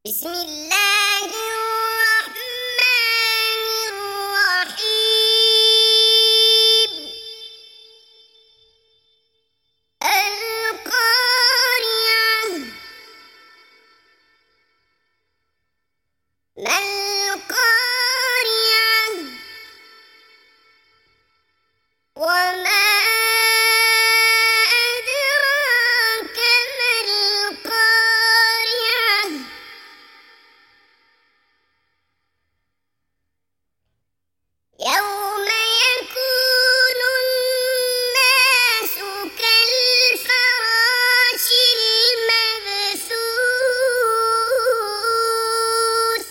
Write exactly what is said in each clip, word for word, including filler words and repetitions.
بسم الله الرحمن الرحيم. القارعة. ما القارعة؟ وما أدراك ما القارعة. يوم يكون الناس كالفراش المبثوث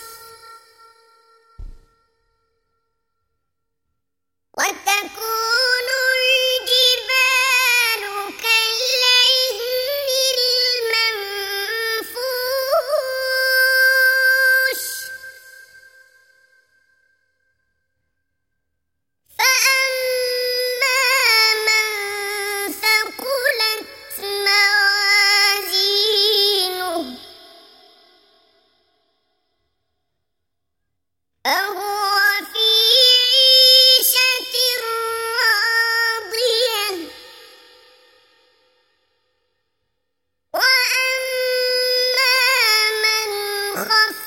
وتكون الجبال كالعهن المنفوش فأما من ثقلت موازينه فهو في عيشة راضية. وأما من خفت